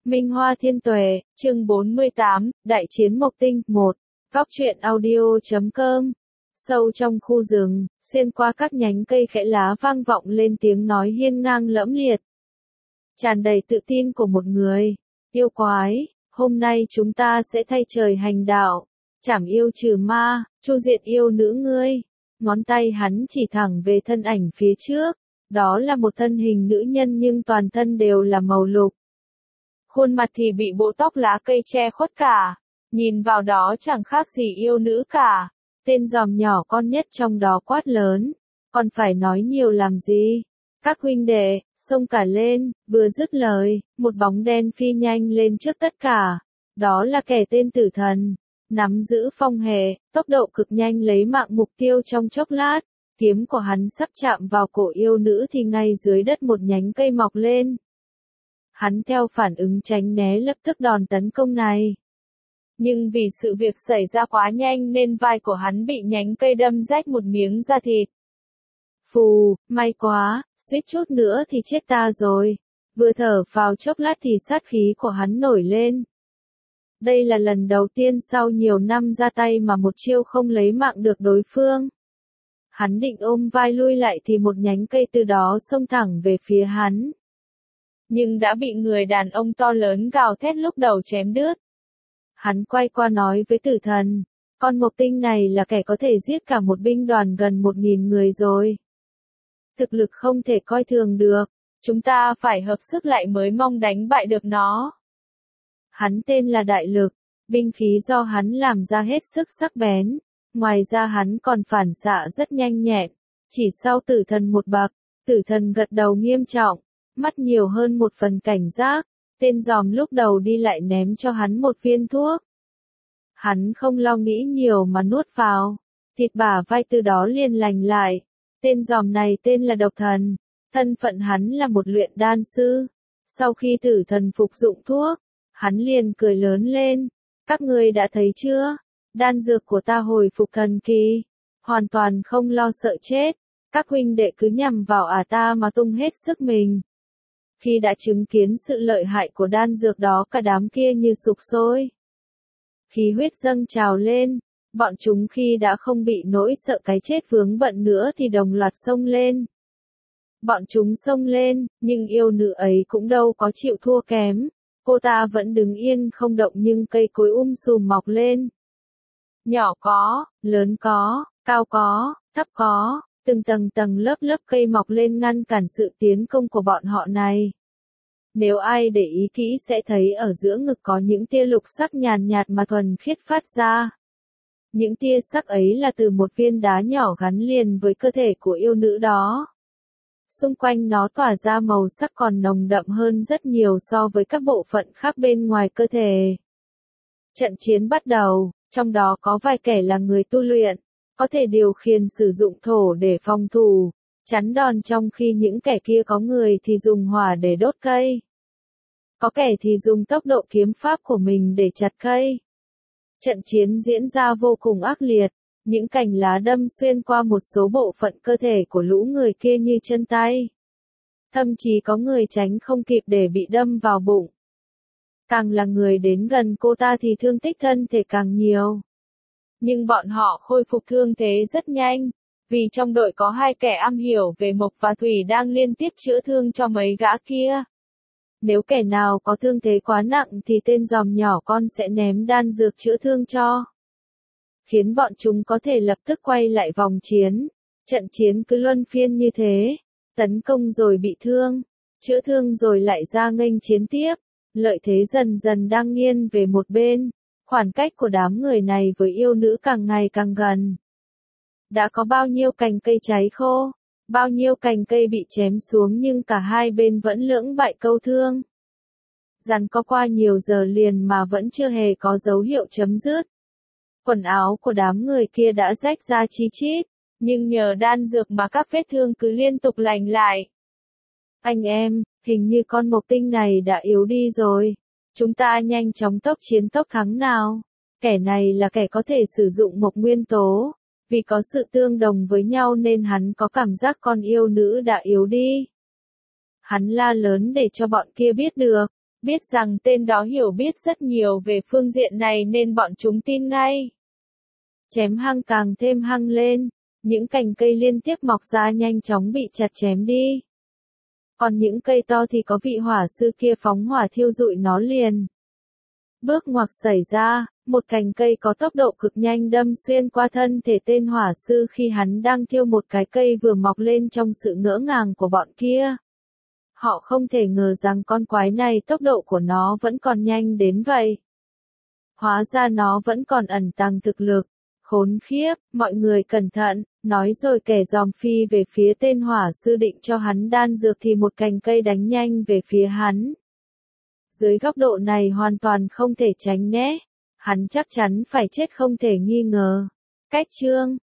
Minh Hoa Thiên Tuệ, chương 48, Đại chiến Mộc Tinh, 1. Góc truyện audio.com. Sâu trong khu rừng, xuyên qua các nhánh cây khẽ lá vang vọng lên tiếng nói hiên ngang lẫm liệt. Tràn đầy tự tin của một người. Yêu quái, hôm nay chúng ta sẽ thay trời hành đạo, trảm yêu trừ ma, chu diệt yêu nữ ngươi. Ngón tay hắn chỉ thẳng về thân ảnh phía trước. Đó là một thân hình nữ nhân nhưng toàn thân đều là màu lục. Khuôn mặt thì bị bộ tóc lá cây che khuất cả, nhìn vào đó chẳng khác gì yêu nữ cả. Tên giòm nhỏ con nhất trong đó quát lớn, còn phải nói nhiều làm gì? Các huynh đệ, xông cả lên, vừa dứt lời, một bóng đen phi nhanh lên trước tất cả. Đó là kẻ tên Tử Thần, nắm giữ phong hệ, tốc độ cực nhanh lấy mạng mục tiêu trong chốc lát. Kiếm của hắn sắp chạm vào cổ yêu nữ thì ngay dưới đất một nhánh cây mọc lên. Hắn theo phản ứng tránh né lập tức đòn tấn công này. Nhưng vì sự việc xảy ra quá nhanh nên vai của hắn bị nhánh cây đâm rách một miếng da thịt. Phù, may quá, suýt chút nữa thì chết ta rồi. Vừa thở vào chốc lát thì sát khí của hắn nổi lên. Đây là lần đầu tiên sau nhiều năm ra tay mà một chiêu không lấy mạng được đối phương. Hắn định ôm vai lui lại thì một nhánh cây từ đó xông thẳng về phía hắn. Nhưng đã bị người đàn ông to lớn gào thét lúc đầu chém đứt. Hắn quay qua nói với Tử Thần, con Mộc Tinh này là kẻ có thể giết cả một binh đoàn gần 1.000 người rồi. Thực lực không thể coi thường được, chúng ta phải hợp sức lại mới mong đánh bại được nó. Hắn tên là Đại Lực, binh khí do hắn làm ra hết sức sắc bén. Ngoài ra hắn còn phản xạ rất nhanh nhẹn. Chỉ sau Tử Thần một bậc, Tử Thần gật đầu nghiêm trọng, mắt nhiều hơn một phần cảnh giác. Tên giòm lúc đầu đi lại ném cho hắn một viên thuốc. Hắn không lo nghĩ nhiều mà nuốt vào. Thịt bả vai từ đó liền lành lại. Tên giòm này tên là Độc Thần. Thân phận hắn là một luyện đan sư. Sau khi Tử Thần phục dụng thuốc, hắn liền cười lớn lên. Các ngươi đã thấy chưa? Đan dược của ta hồi phục thần kỳ. Hoàn toàn không lo sợ chết. Các huynh đệ cứ nhằm vào ta mà tung hết sức mình. Khi đã chứng kiến sự lợi hại của đan dược đó cả đám kia như sục sôi. Khí huyết dâng trào lên, bọn chúng khi đã không bị nỗi sợ cái chết vướng bận nữa thì đồng loạt xông lên. Bọn chúng xông lên, nhưng yêu nữ ấy cũng đâu có chịu thua kém. Cô ta vẫn đứng yên không động nhưng cây cối sùm mọc lên. Nhỏ có, lớn có, cao có, thấp có. Từng tầng lớp cây mọc lên ngăn cản sự tiến công của bọn họ này. Nếu ai để ý kỹ sẽ thấy ở giữa ngực có những tia lục sắc nhàn nhạt mà thuần khiết phát ra. Những tia sắc ấy là từ một viên đá nhỏ gắn liền với cơ thể của yêu nữ đó. Xung quanh nó tỏa ra màu sắc còn nồng đậm hơn rất nhiều so với các bộ phận khác bên ngoài cơ thể. Trận chiến bắt đầu, trong đó có vài kẻ là người tu luyện. Có thể điều khiển sử dụng thổ để phòng thủ, chắn đòn trong khi những kẻ kia có người thì dùng hỏa để đốt cây. Có kẻ thì dùng tốc độ kiếm pháp của mình để chặt cây. Trận chiến diễn ra vô cùng ác liệt, những cành lá đâm xuyên qua một số bộ phận cơ thể của lũ người kia như chân tay. Thậm chí có người tránh không kịp để bị đâm vào bụng. Càng là người đến gần cô ta thì thương tích thân thể càng nhiều. Nhưng bọn họ khôi phục thương thế rất nhanh, vì trong đội có hai kẻ am hiểu về mộc và thủy đang liên tiếp chữa thương cho mấy gã kia. Nếu kẻ nào có thương thế quá nặng thì tên giòm nhỏ con sẽ ném đan dược chữa thương cho. Khiến bọn chúng có thể lập tức quay lại vòng chiến. Trận chiến cứ luân phiên như thế. Tấn công rồi bị thương, chữa thương rồi lại ra nghênh chiến tiếp. Lợi thế dần dần đang nghiêng về một bên. Khoảng cách của đám người này với yêu nữ càng ngày càng gần. Đã có bao nhiêu cành cây cháy khô, bao nhiêu cành cây bị chém xuống nhưng cả hai bên vẫn lưỡng bại câu thương. Giằng co qua nhiều giờ liền mà vẫn chưa hề có dấu hiệu chấm dứt. Quần áo của đám người kia đã rách ra chi chít, nhưng nhờ đan dược mà các vết thương cứ liên tục lành lại. Anh em, hình như con Mộc Tinh này đã yếu đi rồi. Chúng ta nhanh chóng tốc chiến tốc thắng nào. Kẻ này là kẻ có thể sử dụng mộc nguyên tố. Vì có sự tương đồng với nhau nên hắn có cảm giác con yêu nữ đã yếu đi. Hắn la lớn để cho bọn kia biết được. Biết rằng tên đó hiểu biết rất nhiều về phương diện này nên bọn chúng tin ngay. Chém hăng càng thêm hăng lên, những cành cây liên tiếp mọc ra nhanh chóng bị chặt chém đi. Còn những cây to thì có vị hỏa sư kia phóng hỏa thiêu rụi nó liền. Bước ngoặt xảy ra, một cành cây có tốc độ cực nhanh đâm xuyên qua thân thể tên hỏa sư khi hắn đang thiêu một cái cây vừa mọc lên trong sự ngỡ ngàng của bọn kia. Họ không thể ngờ rằng con quái này tốc độ của nó vẫn còn nhanh đến vậy. Hóa ra nó vẫn còn ẩn tàng thực lực. Khốn khiếp, mọi người cẩn thận, nói rồi kẻ giòm phi về phía tên hỏa sư định cho hắn đan dược thì một cành cây đánh nhanh về phía hắn. Dưới góc độ này hoàn toàn không thể tránh né. Hắn chắc chắn phải chết không thể nghi ngờ. Cách chương